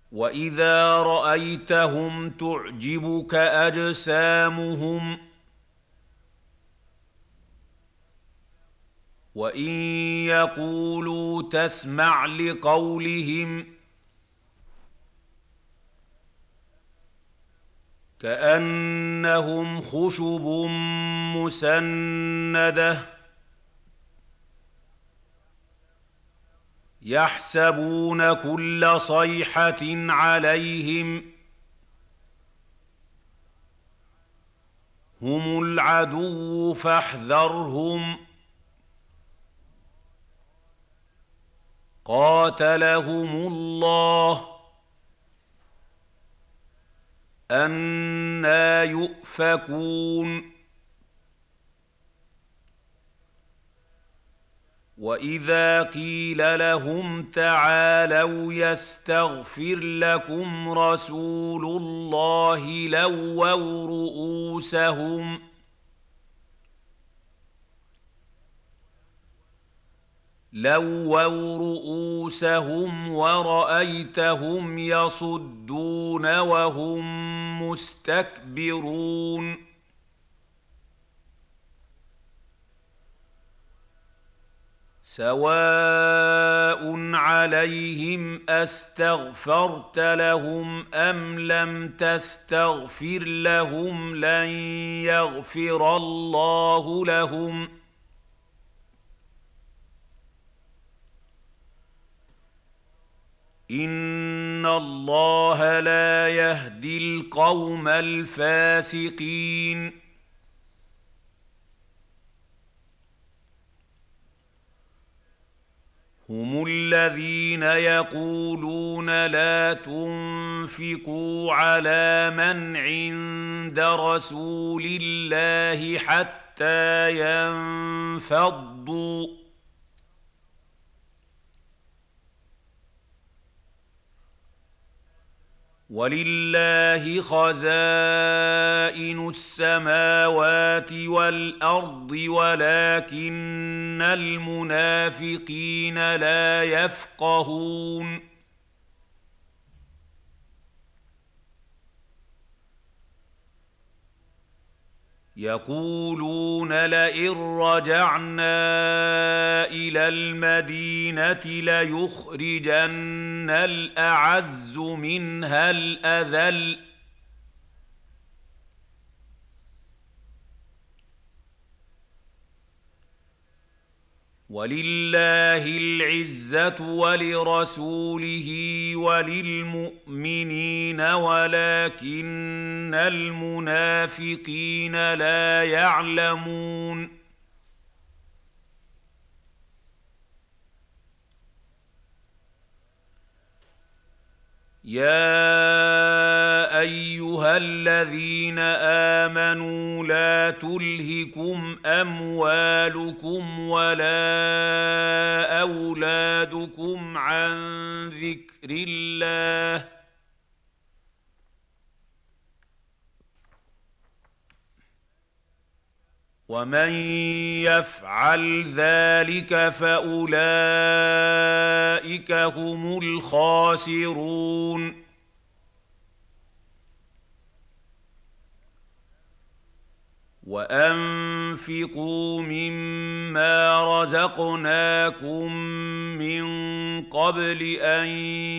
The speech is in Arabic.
وإذا رأيتهم تعجبك أجسامهم وإن يقولوا تسمع لقولهم كأنهم خشب مسندة يحسبون كل صيحة عليهم هم العدو فاحذرهم قاتلهم الله أنى يؤفكون وإذا قيل لهم تعالوا يستغفر لكم رسول الله لووا رؤوسهم ورأيتهم يصدون وهم مستكبرون سواء عليهم أستغفرت لهم أم لم تستغفر لهم لن يغفر الله لهم إن الله لا يهدي القوم الفاسقين هم الذين يقولون لا تنفقوا على من عند رسول الله حتى ينفضوا ولله خزائن السماوات والأرض ولكن المنافقين لا يفقهون يقولون لئن رجعنا إلى المدينة ليخرجن الأعز منها الأذل ولله العزة ولرسوله وللمؤمنين ولكن المنافقين لا يعلمون يا أيها الذين آمنوا لا تلهكم أموالكم ولا أولادكم عن ذكر الله ومن يفعل ذلك فأولئك هم الخاسرون وأنفقوا مما رزقناكم من قبل أن